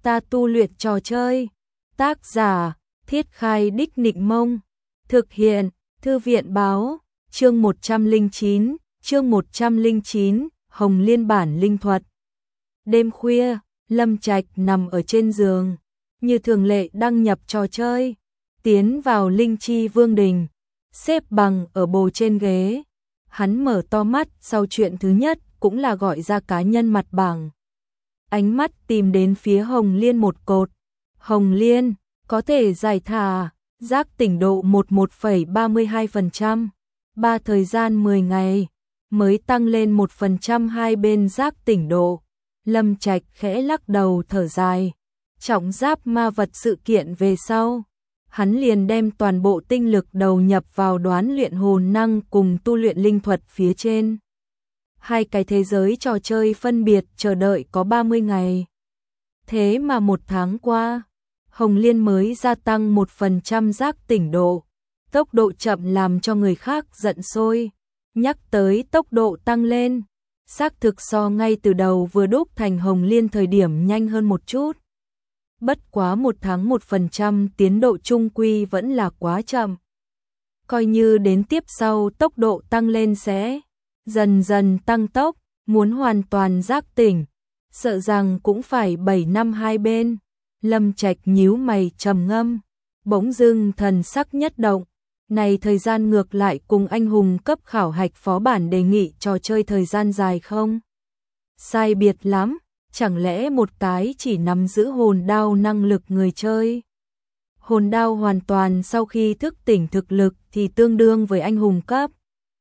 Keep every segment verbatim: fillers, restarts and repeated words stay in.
Ta tu luyện trò chơi. Tác giả: Thiết Khai Đích Nịnh Mông. Thực hiện: Thư viện báo. Chương một trăm lẻ chín, chương một trăm lẻ chín, Hồng Liên bản linh thuật. Đêm khuya, Lâm Trạch nằm ở trên giường, như thường lệ đăng nhập trò chơi, tiến vào Linh Chi Vương Đình, xếp bằng ở bồ trên ghế. Hắn mở to mắt, sau chuyện thứ nhất cũng là gọi ra cá nhân mặt bảng. Ánh mắt tìm đến phía Hồng Liên một cột. Hồng Liên, có thể giải thả, giác tỉnh độ mười một phẩy ba mươi hai phần trăm, ba thời gian mười ngày, mới tăng lên một phần trăm hai bên giác tỉnh độ. Lâm Trạch khẽ lắc đầu thở dài. Trọng giáp ma vật sự kiện về sau, hắn liền đem toàn bộ tinh lực đầu nhập vào đoán luyện hồn năng cùng tu luyện linh thuật phía trên. Hai cái thế giới trò chơi phân biệt chờ đợi có ba mươi ngày. Thế mà một tháng qua, Hồng Liên mới gia tăng một phần trăm giác tỉnh độ. Tốc độ chậm làm cho người khác giận sôi. Nhắc tới tốc độ tăng lên, xác thực so ngay từ đầu vừa đúc thành Hồng Liên thời điểm nhanh hơn một chút. Bất quá một tháng một phần trăm tiến độ trung quy vẫn là quá chậm. Coi như đến tiếp sau tốc độ tăng lên sẽ dần dần tăng tốc, muốn hoàn toàn giác tỉnh, sợ rằng cũng phải bảy năm hai bên. Lâm Trạch nhíu mày trầm ngâm, bỗng dưng thần sắc nhất động. Này thời gian ngược lại cùng anh hùng cấp khảo hạch phó bản đề nghị trò chơi thời gian dài không? Sai biệt lắm, chẳng lẽ một cái chỉ nắm giữ hồn đao năng lực người chơi? Hồn đao hoàn toàn sau khi thức tỉnh thực lực thì tương đương với anh hùng cấp.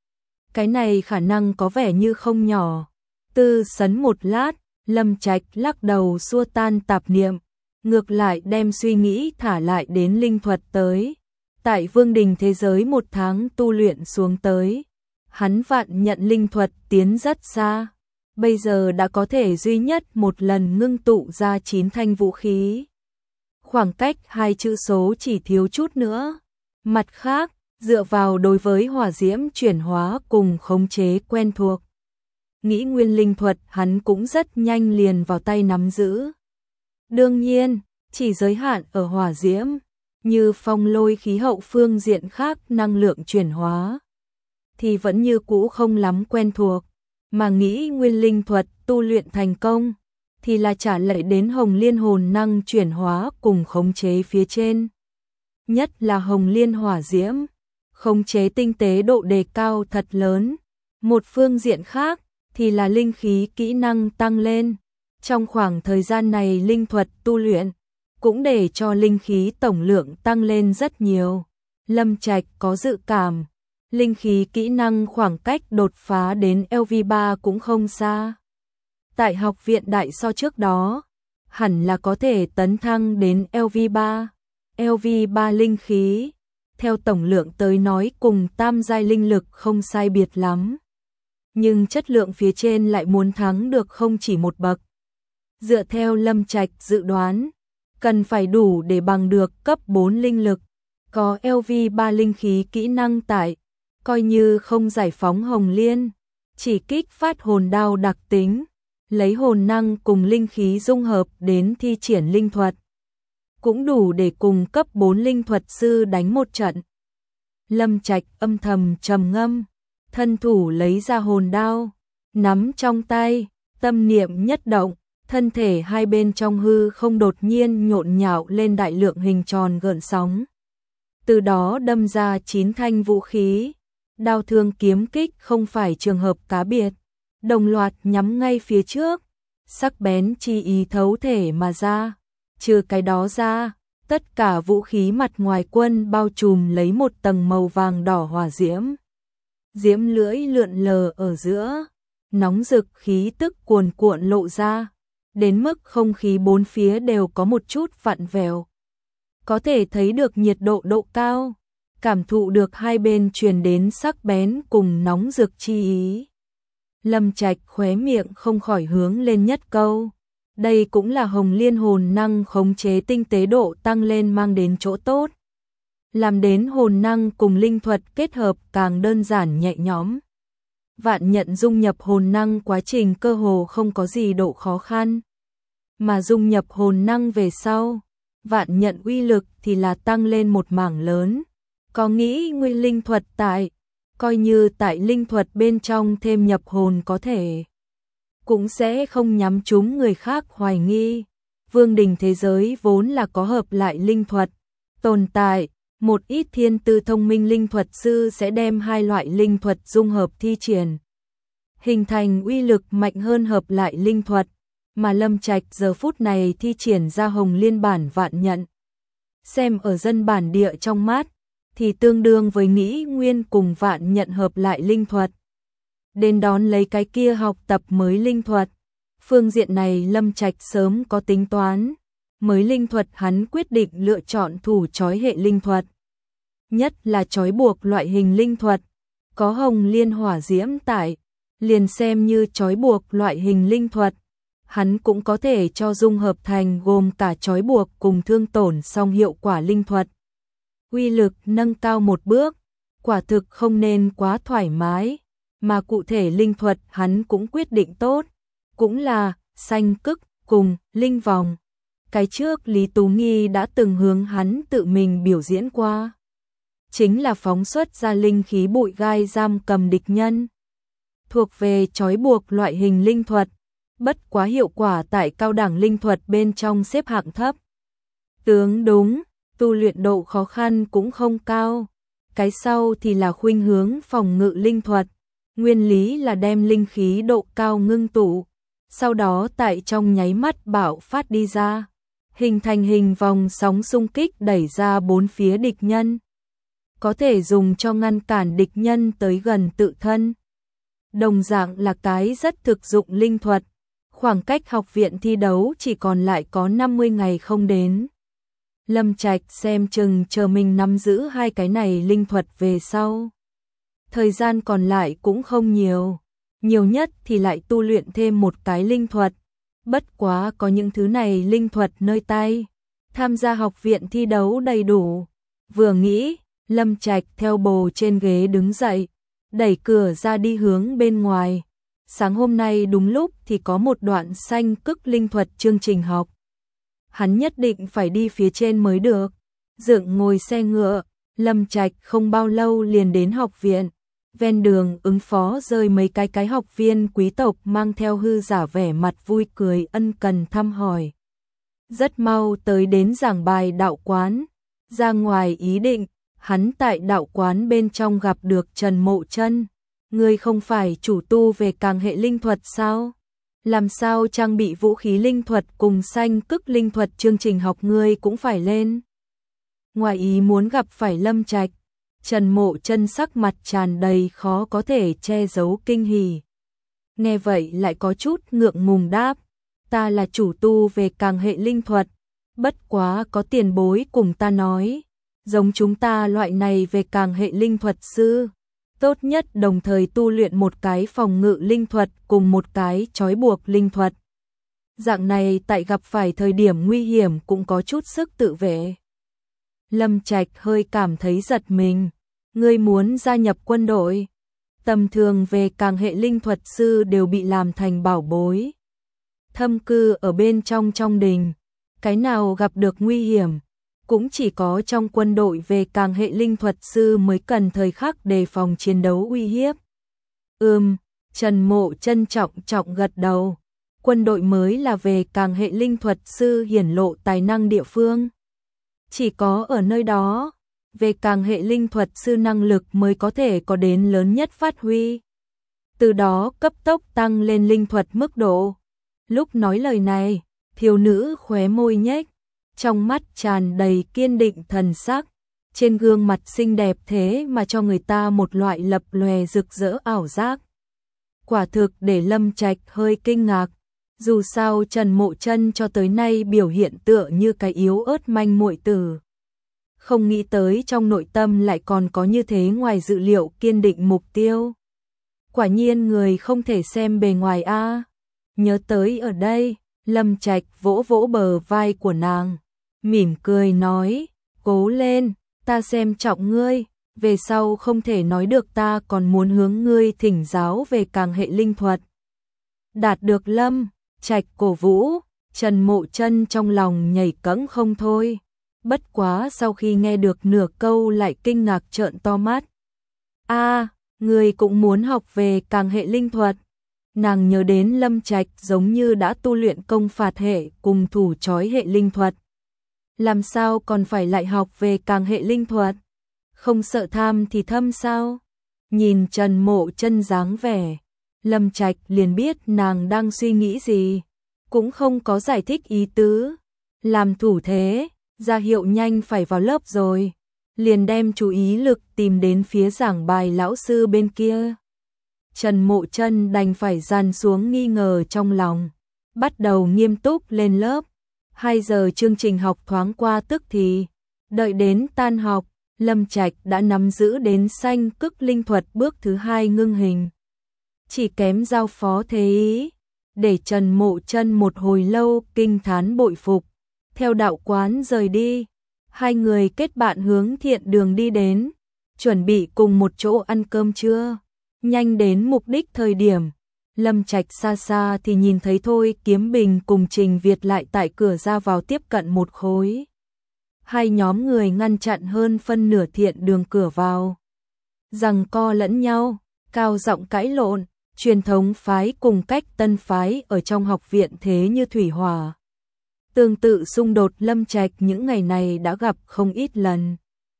Cái này khả năng có vẻ như không nhỏ. Tư sấn một lát, Lâm Trạch lắc đầu xua tan tạp niệm, ngược lại đem suy nghĩ thả lại đến linh thuật tới. Tại Vương Đình thế giới một tháng tu luyện xuống tới, hắn vạn nhận linh thuật tiến rất xa. Bây giờ đã có thể duy nhất một lần ngưng tụ ra chín thanh vũ khí. Khoảng cách hai chữ số chỉ thiếu chút nữa. Mặt khác, dựa vào đối với hỏa diễm chuyển hóa cùng khống chế quen thuộc, nghĩ nguyên linh thuật hắn cũng rất nhanh liền vào tay nắm giữ. Đương nhiên, chỉ giới hạn ở hỏa diễm, như phong lôi khí hậu phương diện khác năng lượng chuyển hóa, thì vẫn như cũ không lắm quen thuộc. Mà nghĩ nguyên linh thuật tu luyện thành công, thì là trả lại đến Hồng Liên hồn năng chuyển hóa cùng khống chế phía trên. Nhất là Hồng Liên hỏa diễm, khống chế tinh tế độ đề cao thật lớn. Một phương diện khác, thì là linh khí kỹ năng tăng lên. Trong khoảng thời gian này linh thuật tu luyện, cũng để cho linh khí tổng lượng tăng lên rất nhiều. Lâm Trạch có dự cảm, linh khí kỹ năng khoảng cách đột phá đến L V ba cũng không xa. Tại học viện đại so trước đó, hẳn là có thể tấn thăng đến L V ba. L V ba linh khí, theo tổng lượng tới nói cùng tam giai linh lực không sai biệt lắm. Nhưng chất lượng phía trên lại muốn thắng được không chỉ một bậc. Dựa theo Lâm Trạch dự đoán, cần phải đủ để bằng được cấp bốn linh lực, có L V ba linh khí kỹ năng tại, coi như không giải phóng Hồng Liên, chỉ kích phát hồn đao đặc tính, lấy hồn năng cùng linh khí dung hợp đến thi triển linh thuật, cũng đủ để cùng cấp bốn linh thuật sư đánh một trận. Lâm Trạch âm thầm trầm ngâm, thân thủ lấy ra hồn đao, nắm trong tay, tâm niệm nhất động, thân thể hai bên trong hư không đột nhiên nhộn nhạo lên đại lượng hình tròn gợn sóng. Từ đó đâm ra chín thanh vũ khí, đao thương kiếm kích không phải trường hợp cá biệt, đồng loạt nhắm ngay phía trước, sắc bén chi ý thấu thể mà ra. Trừ cái đó ra, tất cả vũ khí mặt ngoài quân bao trùm lấy một tầng màu vàng đỏ hỏa diễm. Diễm lưỡi lượn lờ ở giữa, nóng rực khí tức cuồn cuộn lộ ra, đến mức không khí bốn phía đều có một chút vặn vẹo. Có thể thấy được nhiệt độ độ cao, cảm thụ được hai bên truyền đến sắc bén cùng nóng rực chi ý. Lâm Trạch khóe miệng không khỏi hướng lên nhất câu. Đây cũng là Hồng Liên hồn năng khống chế tinh tế độ tăng lên mang đến chỗ tốt. Làm đến hồn năng cùng linh thuật kết hợp càng đơn giản nhẹ nhõm. Vạn nhận dung nhập hồn năng quá trình cơ hồ không có gì độ khó khăn. mà dung nhập hồn năng về sau, vạn nhận uy lực thì là tăng lên một mảng lớn. Có nghĩ nguyên linh thuật tại, coi như tại linh thuật bên trong thêm nhập hồn có thể, cũng sẽ không nhắm trúng người khác hoài nghi. Vương đình thế giới vốn là có hợp lại linh thuật, tồn tại, một ít thiên tư thông minh linh thuật sư sẽ đem hai loại linh thuật dung hợp thi triển, hình thành uy lực mạnh hơn hợp lại linh thuật, mà Lâm Trạch giờ phút này thi triển ra hồng liên bản vạn nhận. Xem ở dân bản địa trong mắt, thì tương đương với nghĩ nguyên cùng vạn nhận hợp lại linh thuật. Đến đón lấy cái kia học tập mới linh thuật. Phương diện này Lâm Trạch sớm có tính toán, mới linh thuật hắn quyết định lựa chọn thủ chói hệ linh thuật. Nhất là chói buộc loại hình linh thuật, có hồng liên hỏa diễm tại, liền xem như chói buộc loại hình linh thuật, hắn cũng có thể cho dung hợp thành gồm cả chói buộc cùng thương tổn song hiệu quả linh thuật. Uy lực nâng cao một bước, quả thực không nên quá thoải mái, mà cụ thể linh thuật hắn cũng quyết định tốt, cũng là xanh cức cùng linh vòng. Cái trước Lý Tú Nghi đã từng hướng hắn tự mình biểu diễn qua, chính là phóng xuất ra linh khí bụi gai giam cầm địch nhân, thuộc về trói buộc loại hình linh thuật, bất quá hiệu quả tại cao đẳng linh thuật bên trong xếp hạng thấp. Tướng đúng, tu luyện độ khó khăn cũng không cao. Cái sau thì là khuynh hướng phòng ngự linh thuật, nguyên lý là đem linh khí độ cao ngưng tụ, sau đó tại trong nháy mắt bạo phát đi ra, hình thành hình vòng sóng xung kích đẩy ra bốn phía địch nhân, có thể dùng cho ngăn cản địch nhân tới gần tự thân. Đồng dạng là cái rất thực dụng linh thuật, khoảng cách học viện thi đấu chỉ còn lại có năm mươi ngày không đến. Lâm Trạch xem chừng chờ mình nắm giữ hai cái này linh thuật về sau. Thời gian còn lại cũng không nhiều, nhiều nhất thì lại tu luyện thêm một cái linh thuật. Bất quá có những thứ này linh thuật nơi tay, tham gia học viện thi đấu đầy đủ. Vừa nghĩ, Lâm Trạch theo bồ trên ghế đứng dậy, đẩy cửa ra đi hướng bên ngoài. Sáng hôm nay đúng lúc thì có một đoạn xanh cức linh thuật chương trình học. Hắn nhất định phải đi phía trên mới được. Dựng ngồi xe ngựa, Lâm Trạch không bao lâu liền đến học viện. Ven đường ứng phó rơi mấy cái cái học viên quý tộc mang theo hư giả vẻ mặt vui cười ân cần thăm hỏi. Rất mau tới đến giảng bài đạo quán. Ra ngoài ý định, hắn tại đạo quán bên trong gặp được Trần Mộ Chân. Ngươi không phải chủ tu về càng hệ linh thuật sao? Làm sao trang bị vũ khí linh thuật cùng xanh cức linh thuật chương trình học ngươi cũng phải lên? Ngoài ý muốn gặp phải Lâm Trạch, Trần Mộ Chân sắc mặt tràn đầy khó có thể che giấu kinh hỉ. Nghe vậy lại có chút ngượng ngùng đáp, ta là chủ tu về càng hệ linh thuật, bất quá có tiền bối cùng ta nói, giống chúng ta loại này về càng hệ linh thuật sư, tốt nhất đồng thời tu luyện một cái phòng ngự linh thuật cùng một cái trói buộc linh thuật. Dạng này tại gặp phải thời điểm nguy hiểm cũng có chút sức tự vệ. Lâm Trạch hơi cảm thấy giật mình, ngươi muốn gia nhập quân đội? Tầm thường về càng hệ linh thuật sư đều bị làm thành bảo bối, thâm cư ở bên trong trong đình, cái nào gặp được nguy hiểm, cũng chỉ có trong quân đội về càng hệ linh thuật sư mới cần thời khắc đề phòng chiến đấu uy hiếp. Ừm, Trần Mộ Chân trọng trọng gật đầu, quân đội mới là về càng hệ linh thuật sư hiển lộ tài năng địa phương. Chỉ có ở nơi đó, về càng hệ linh thuật sư năng lực mới có thể có đến lớn nhất phát huy. Từ đó cấp tốc tăng lên linh thuật mức độ. Lúc nói lời này, thiếu nữ khóe môi nhếch, trong mắt tràn đầy kiên định thần sắc, trên gương mặt xinh đẹp thế mà cho người ta một loại lập lòe rực rỡ ảo giác. Quả thực để Lâm Trạch hơi kinh ngạc, dù sao Trần Mộ Chân cho tới nay biểu hiện tựa như cái yếu ớt manh muội tử. Không nghĩ tới trong nội tâm lại còn có như thế ngoài dự liệu kiên định mục tiêu. Quả nhiên người không thể xem bề ngoài a. Nhớ tới ở đây, Lâm Trạch vỗ vỗ bờ vai của nàng, mỉm cười nói, cố lên, ta xem trọng ngươi, về sau không thể nói được ta còn muốn hướng ngươi thỉnh giáo về càng hệ linh thuật. Đạt được Lâm Trạch cổ vũ, Trần Mộ Chân trong lòng nhảy cẫng không thôi. Bất quá sau khi nghe được nửa câu lại kinh ngạc trợn to mắt. A, người cũng muốn học về càng hệ linh thuật. Nàng nhớ đến Lâm Trạch giống như đã tu luyện công phạt hệ cùng thủ chói hệ linh thuật. Làm sao còn phải lại học về càng hệ linh thuật? Không sợ tham thì thâm sao? Nhìn Trần Mộ Chân dáng vẻ, Lâm Trạch liền biết nàng đang suy nghĩ gì, cũng không có giải thích ý tứ, làm thủ thế, ra hiệu nhanh phải vào lớp rồi, liền đem chú ý lực tìm đến phía giảng bài lão sư bên kia. Trần Mộ Chân đành phải dàn xuống nghi ngờ trong lòng, bắt đầu nghiêm túc lên lớp. Hai giờ chương trình học thoáng qua tức thì, đợi đến tan học, Lâm Trạch đã nắm giữ đến xanh cức linh thuật bước thứ hai ngưng hình. Chỉ kém giao phó thế ý, để Trần Mộ Chân một hồi lâu kinh thán bội phục. Theo đạo quán rời đi, hai người kết bạn hướng thiện đường đi đến, chuẩn bị cùng một chỗ ăn cơm trưa. Nhanh đến mục đích thời điểm, Lâm Trạch xa xa thì nhìn thấy Thôi Kiếm Bình cùng Trình Việt lại tại cửa ra vào tiếp cận một khối. Hai nhóm người ngăn chặn hơn phân nửa thiện đường cửa vào. Giằng co lẫn nhau, cao giọng cãi lộn, truyền thống phái cùng cách tân phái ở trong học viện thế như thủy hỏa. Tương tự xung đột Lâm Trạch những ngày này đã gặp không ít lần.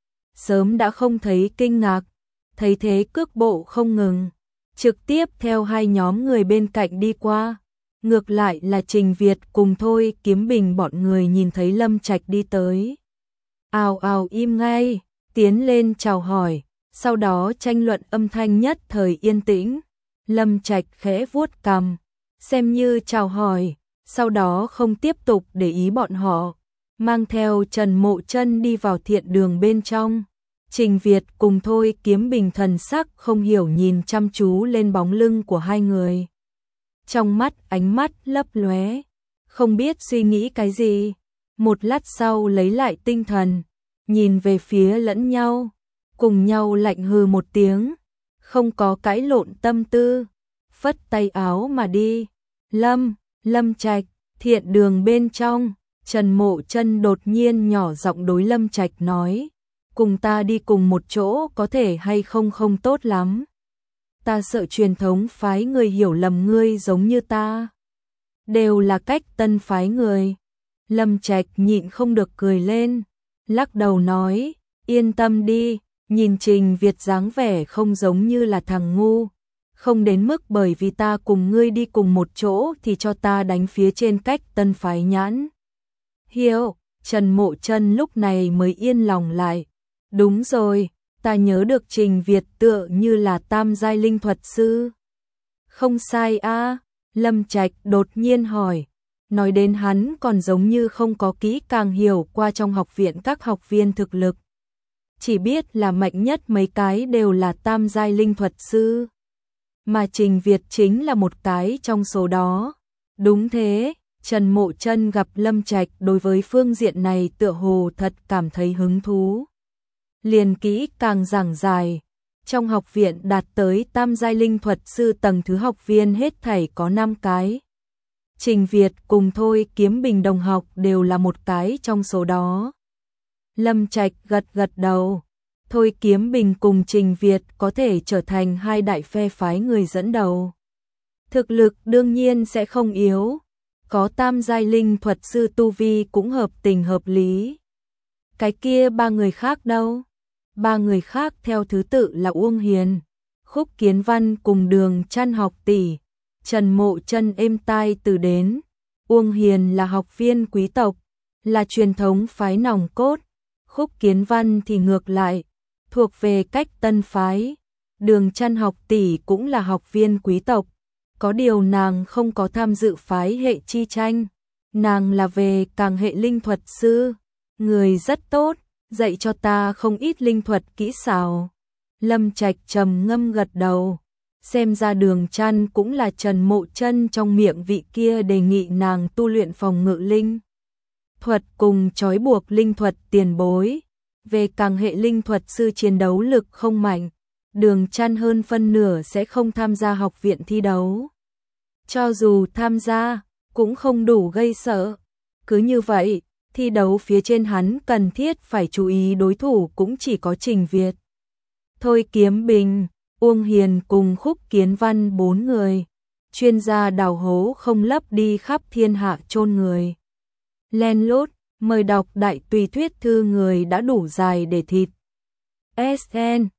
Sớm đã không thấy kinh ngạc, thấy thế cước bộ không ngừng, trực tiếp theo hai nhóm người bên cạnh đi qua. Ngược lại là Trình Việt cùng Thôi Kiếm Bình bọn người nhìn thấy Lâm Trạch đi tới, ào ào im ngay, tiến lên chào hỏi, sau đó tranh luận âm thanh nhất thời yên tĩnh. Lâm Trạch khẽ vuốt cằm, xem như chào hỏi, sau đó không tiếp tục để ý bọn họ, mang theo Trần Mộ Chân đi vào thiện đường bên trong. Trình Việt cùng Thôi Kiếm Bình thần sắc không hiểu nhìn chăm chú lên bóng lưng của hai người. Trong mắt ánh mắt lấp lóe, không biết suy nghĩ cái gì. Một lát sau lấy lại tinh thần, nhìn về phía lẫn nhau, cùng nhau lạnh hừ một tiếng, không có cãi lộn tâm tư, phất tay áo mà đi. Lâm, Lâm Trạch, thiện đường bên trong, Trần Mộ Chân đột nhiên nhỏ giọng đối Lâm Trạch nói, cùng ta đi cùng một chỗ có thể hay không không tốt lắm. Ta sợ truyền thống phái người hiểu lầm ngươi giống như ta. Đều là cách tân phái người. Lâm Trạch nhịn không được cười lên, lắc đầu nói, yên tâm đi, nhìn Trình Việt dáng vẻ không giống như là thằng ngu. Không đến mức bởi vì ta cùng ngươi đi cùng một chỗ thì cho ta đánh phía trên cách tân phái nhãn. Hiểu, Trần Mộ Chân lúc này mới yên lòng lại. Đúng rồi, ta nhớ được Trình Việt tựa như là tam giai linh thuật sư. Không sai a, à? Lâm Trạch đột nhiên hỏi. Nói đến hắn còn giống như không có kỹ càng hiểu qua trong học viện các học viên thực lực. Chỉ biết là mạnh nhất mấy cái đều là tam giai linh thuật sư. Mà Trình Việt chính là một cái trong số đó. Đúng thế, Trần Mộ Chân gặp Lâm Trạch đối với phương diện này tựa hồ thật cảm thấy hứng thú. Liền kỹ càng giảng giải, trong học viện đạt tới tam giai linh thuật sư tầng thứ học viên hết thảy có năm cái. Trình Việt cùng Thôi Kiếm Bình đồng học đều là một cái trong số đó. Lâm Trạch gật gật đầu, Thôi Kiếm Bình cùng Trình Việt có thể trở thành hai đại phe phái người dẫn đầu. Thực lực đương nhiên sẽ không yếu, có tam giai linh thuật sư tu vi cũng hợp tình hợp lý. Cái kia ba người khác đâu? Ba người khác theo thứ tự là Uông Hiền, Khúc Kiến Văn cùng Đường Trăn học tỷ. Trần Mộ Chân êm tai từ đến. Uông Hiền là học viên quý tộc, là truyền thống phái nòng cốt. Khúc Kiến Văn thì ngược lại, thuộc về cách tân phái. Đường Trăn học tỷ cũng là học viên quý tộc, có điều nàng không có tham dự phái hệ chi tranh. Nàng là về càng hệ linh thuật sư, người rất tốt, dạy cho ta không ít linh thuật kỹ xảo. Lâm Trạch trầm ngâm gật đầu, xem ra Đường Trăn cũng là Trần Mộ Chân trong miệng vị kia đề nghị nàng tu luyện phòng ngự linh thuật cùng trói buộc linh thuật tiền bối. Về càng hệ linh thuật sư chiến đấu lực không mạnh, Đường Trăn hơn phân nửa sẽ không tham gia học viện thi đấu. Cho dù tham gia, cũng không đủ gây sợ. Cứ như vậy, thi đấu phía trên hắn cần thiết phải chú ý đối thủ cũng chỉ có Trình Việt. Thôi Kiếm Bình, Uông Hiền cùng Khúc Kiến Văn bốn người. Chuyên gia đào hố không lấp đi khắp thiên hạ chôn người. Len lút, mời đọc đại tùy thuyết thư người đã đủ dài để thịt. ét en